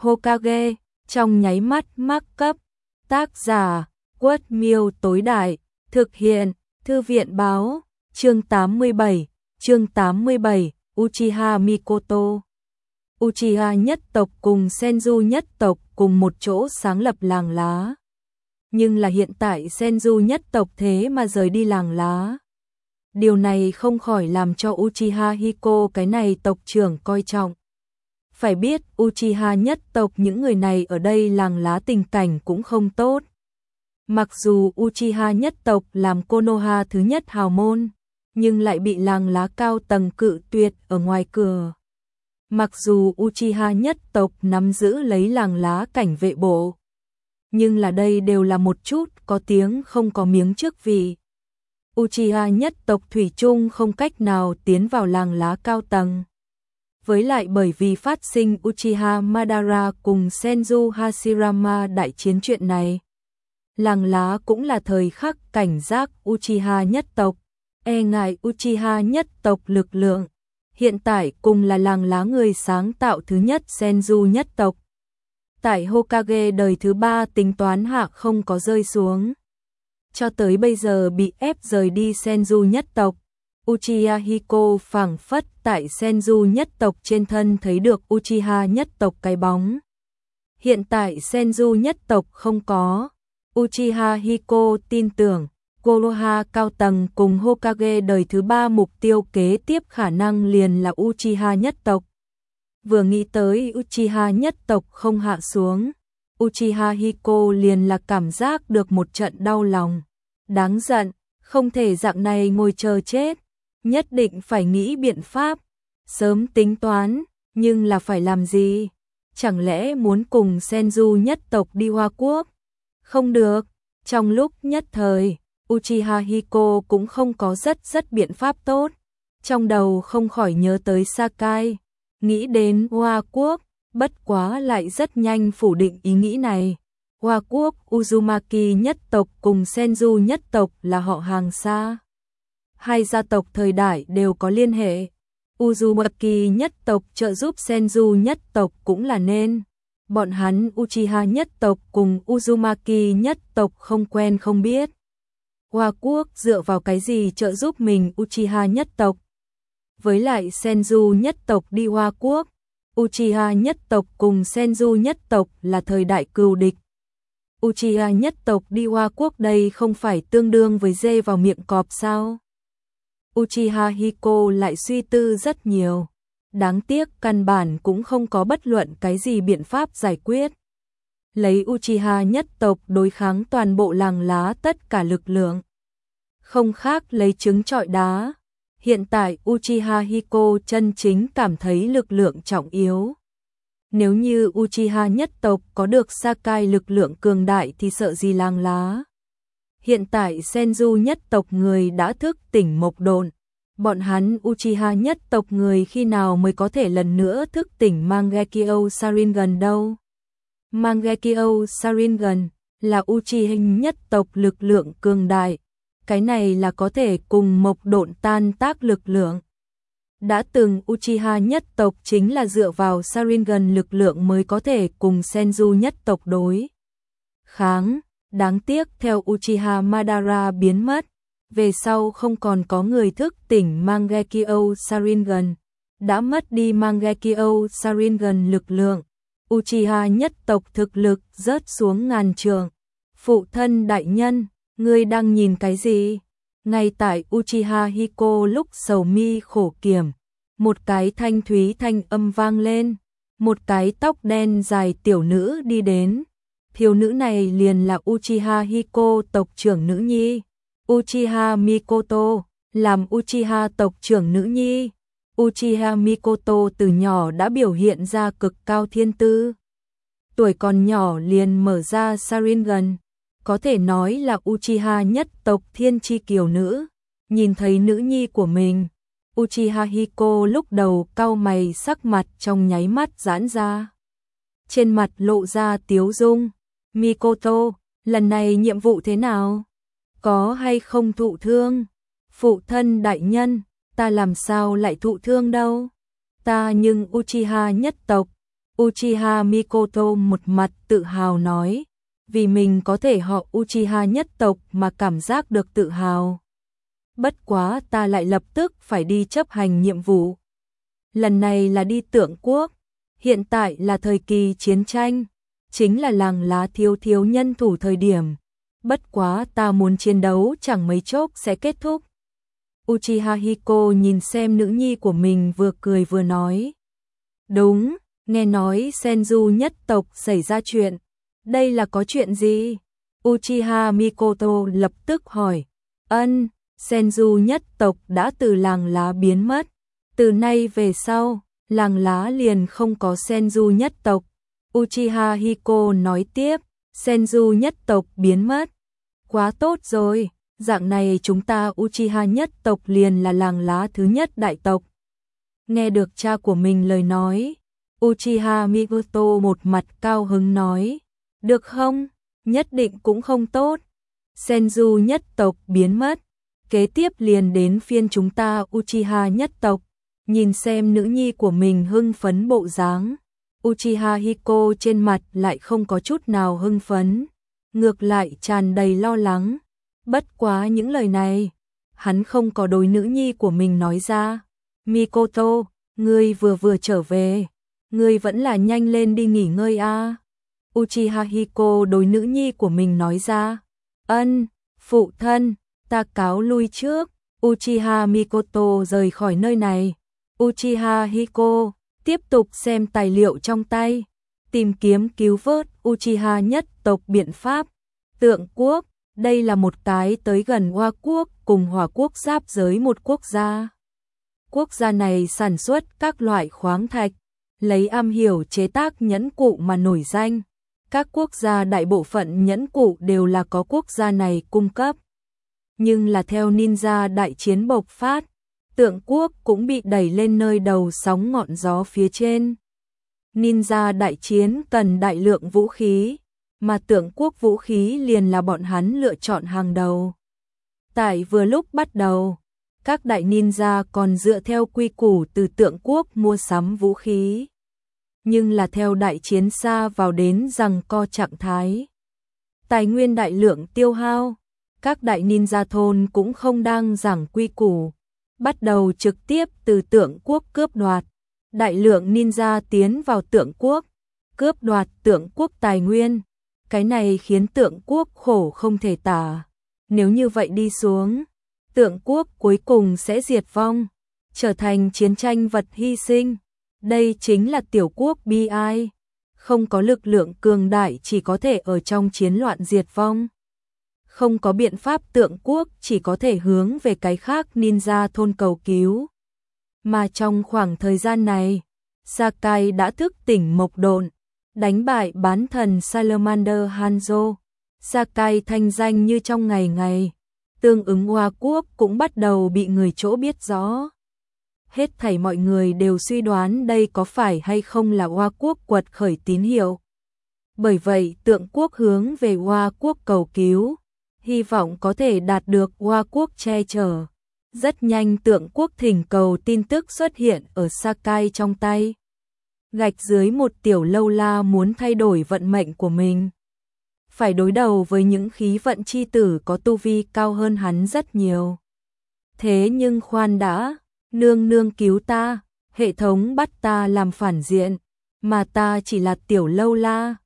Hokage, trong nháy mắt mắc cấp. Tác giả, Quất Miêu tối đại, thực hiện, Thư viện báo, chương 87, Uchiha Mikoto. Uchiha nhất tộc cùng Senju nhất tộc cùng một chỗ sáng lập làng lá. Nhưng là hiện tại Senju nhất tộc thế mà rời đi làng lá. Điều này không khỏi làm cho Uchiha Hiko cái này tộc trưởng coi trọng. Phải biết Uchiha nhất tộc những người này ở đây làng lá tình cảnh cũng không tốt. Mặc dù Uchiha nhất tộc làm Konoha thứ nhất hào môn, nhưng lại bị làng lá cao tầng cự tuyệt ở ngoài cửa. Mặc dù Uchiha nhất tộc nắm giữ lấy làng lá cảnh vệ bộ, nhưng là đây đều là một chút có tiếng không có miếng trước vị. Uchiha nhất tộc thủy chung không cách nào tiến vào làng lá cao tầng. Với lại bởi vì phát sinh Uchiha Madara cùng Senju Hashirama đại chiến chuyện này, làng lá cũng là thời khắc cảnh giác Uchiha nhất tộc, e ngại Uchiha nhất tộc lực lượng. Hiện tại cùng là làng lá người sáng tạo thứ nhất Senju nhất tộc. Tại Hokage đời thứ 3 tính toán hạ không có rơi xuống. Cho tới bây giờ bị ép rời đi Senju nhất tộc. Uchiha Hiko phảng phất tại Senju nhất tộc trên thân thấy được Uchiha nhất tộc cái bóng. Hiện tại Senju nhất tộc không có. Uchiha Hiko tin tưởng Konoha cao tầng cùng Hokage đời thứ 3 mục tiêu kế tiếp khả năng liền là Uchiha nhất tộc. Vừa nghĩ tới Uchiha nhất tộc không hạ xuống, Uchiha Hiko liền là cảm giác được một trận đau lòng. Đáng giận, không thể dạng này ngồi chờ chết, nhất định phải nghĩ biện pháp, sớm tính toán, nhưng là phải làm gì? Chẳng lẽ muốn cùng Senju nhất tộc đi Hoa Quốc? Không được, trong lúc nhất thời, Uchiha Hiko cũng không có rất biện pháp tốt. Trong đầu không khỏi nhớ tới Sakai, nghĩ đến Hoa Quốc, bất quá lại rất nhanh phủ định ý nghĩ này. Hoa Quốc Uzumaki nhất tộc cùng Senju nhất tộc là họ hàng xa. Hai gia tộc thời đại đều có liên hệ. Uzumaki nhất tộc trợ giúp Senju nhất tộc cũng là nên. Bọn hắn Uchiha nhất tộc cùng Uzumaki nhất tộc không quen không biết. Hoa Quốc dựa vào cái gì trợ giúp mình Uchiha nhất tộc? Với lại Senju nhất tộc đi Hoa Quốc, Uchiha nhất tộc cùng Senju nhất tộc là thời đại cừu địch. Uchiha nhất tộc đi Hoa Quốc đây không phải tương đương với dê vào miệng cọp sao? Uchiha Hiko lại suy tư rất nhiều. Đáng tiếc căn bản cũng không có bất luận cái gì biện pháp giải quyết. Lấy Uchiha nhất tộc đối kháng toàn bộ làng lá tất cả lực lượng. Không khác lấy trứng trọi đá. Hiện tại Uchiha Hiko chân chính cảm thấy lực lượng trọng yếu. Nếu như Uchiha nhất tộc có được Sakai lực lượng cường đại thì sợ gì làng lá. Hiện tại Senju nhất tộc người đã thức tỉnh mộc độn. Bọn hắn Uchiha nhất tộc người khi nào mới có thể lần nữa thức tỉnh Mangekyo Sharingan đâu. Mangekyo Sharingan là Uchiha nhất tộc lực lượng cường đại. Cái này là có thể cùng mộc độn tan tác lực lượng. Đã từng Uchiha nhất tộc chính là dựa vào Sharingan lực lượng mới có thể cùng Senju nhất tộc đối kháng. Đáng tiếc theo Uchiha Madara biến mất, về sau không còn có người thức tỉnh Mangekyo Sharingan. Đã mất đi Mangekyo Sharingan lực lượng, Uchiha nhất tộc thực lực rớt xuống ngàn trượng. Phụ thân đại nhân, ngươi đang nhìn cái gì? Ngay tại Uchiha Hiko lúc sầu mi khổ kiểm, một cái thanh thúy thanh âm vang lên, một cái tóc đen dài tiểu nữ đi đến. Thiếu nữ này liền là Uchiha Hiko tộc trưởng nữ nhi, Uchiha Mikoto, làm Uchiha tộc trưởng nữ nhi. Uchiha Mikoto từ nhỏ đã biểu hiện ra cực cao thiên tư. Tuổi còn nhỏ liền mở ra Sharingan, có thể nói là Uchiha nhất tộc thiên chi kiều nữ. Nhìn thấy nữ nhi của mình, Uchiha Hiko lúc đầu cau mày, sắc mặt trong nháy mắt giãn ra. Trên mặt lộ ra tiếu dung. Mikoto, lần này nhiệm vụ thế nào? Có hay không thụ thương? Phụ thân đại nhân, ta làm sao lại thụ thương đâu? Ta nhưng Uchiha nhất tộc, Uchiha Mikoto một mặt tự hào nói, vì mình có thể họ Uchiha nhất tộc mà cảm giác được tự hào. Bất quá ta lại lập tức phải đi chấp hành nhiệm vụ. Lần này là đi Tượng Quốc, hiện tại là thời kỳ chiến tranh, chính là làng lá thiếu nhân thủ thời điểm. Bất quá ta muốn chiến đấu chẳng mấy chốc sẽ kết thúc. Uchiha Hiko nhìn xem nữ nhi của mình vừa cười vừa nói. Đúng, nghe nói Senju nhất tộc xảy ra chuyện. Đây là có chuyện gì? Uchiha Mikoto lập tức hỏi. Senju nhất tộc đã từ làng lá biến mất. Từ nay về sau, làng lá liền không có Senju nhất tộc. Uchiha Hiko nói tiếp, Senju nhất tộc biến mất. Quá tốt rồi, dạng này chúng ta Uchiha nhất tộc liền là làng lá thứ nhất đại tộc. Nghe được cha của mình lời nói, Uchiha Mikoto một mặt cao hứng nói, được không? Nhất định cũng không tốt. Senju nhất tộc biến mất, kế tiếp liền đến phiên chúng ta Uchiha nhất tộc. Nhìn xem nữ nhi của mình hưng phấn bộ dáng, Uchiha Hiko trên mặt lại không có chút nào hưng phấn, ngược lại tràn đầy lo lắng. Bất quá những lời này, hắn không có đối nữ nhi của mình nói ra. Mikoto, ngươi vừa trở về, ngươi vẫn là nhanh lên đi nghỉ ngơi a. Uchiha Hiko đối nữ nhi của mình nói ra. Phụ thân, ta cáo lui trước. Uchiha Mikoto rời khỏi nơi này. Uchiha Hiko tiếp tục xem tài liệu trong tay, tìm kiếm cứu vớt Uchiha nhất tộc biện pháp. Tượng Quốc, đây là một cái tới gần Hoa Quốc cùng Hỏa Quốc giáp giới một quốc gia. Quốc gia này sản xuất các loại khoáng thạch, lấy am hiểu chế tác nhẫn cụ mà nổi danh. Các quốc gia đại bộ phận nhẫn cụ đều là có quốc gia này cung cấp. Nhưng là theo ninja đại chiến bộc phát, Tượng Quốc cũng bị đẩy lên nơi đầu sóng ngọn gió phía trên. Ninja đại chiến cần đại lượng vũ khí, mà Tượng Quốc vũ khí liền là bọn hắn lựa chọn hàng đầu. Tại vừa lúc bắt đầu, các đại ninja còn dựa theo quy củ từ Tượng Quốc mua sắm vũ khí. Nhưng là theo đại chiến xa vào đến giằng co trạng thái, tài nguyên đại lượng tiêu hao, các đại ninja thôn cũng không đang giảng quy củ, bắt đầu trực tiếp từ Tượng Quốc cướp đoạt. Đại lượng ninja tiến vào Tượng Quốc, cướp đoạt Tượng Quốc tài nguyên. Cái này khiến Tượng Quốc khổ không thể tả. Nếu như vậy đi xuống, Tượng Quốc cuối cùng sẽ diệt vong, trở thành chiến tranh vật hy sinh. Đây chính là tiểu quốc bi ai, không có lực lượng cường đại chỉ có thể ở trong chiến loạn diệt vong. Không có biện pháp Tượng Quốc chỉ có thể hướng về cái khác ninja thôn cầu cứu. Mà trong khoảng thời gian này, Sakai đã thức tỉnh mộc độn, đánh bại bán thần Salamander Hanzo. Sakai thanh danh như trong ngày, tương ứng Hoa Quốc cũng bắt đầu bị người chỗ biết rõ. Hết thảy mọi người đều suy đoán đây có phải hay không là Hoa Quốc quật khởi tín hiệu. Bởi vậy Tượng Quốc hướng về Hoa Quốc cầu cứu, hy vọng có thể đạt được Hoa Quốc che chở. Rất nhanh Tượng Quốc thỉnh cầu tin tức xuất hiện ở Sakai trong tay. Gạch dưới một tiểu lâu la muốn thay đổi vận mệnh của mình. Phải đối đầu với những khí vận chi tử có tu vi cao hơn hắn rất nhiều. Thế nhưng khoan đã, nương cứu ta, hệ thống bắt ta làm phản diện, mà ta chỉ là tiểu lâu la.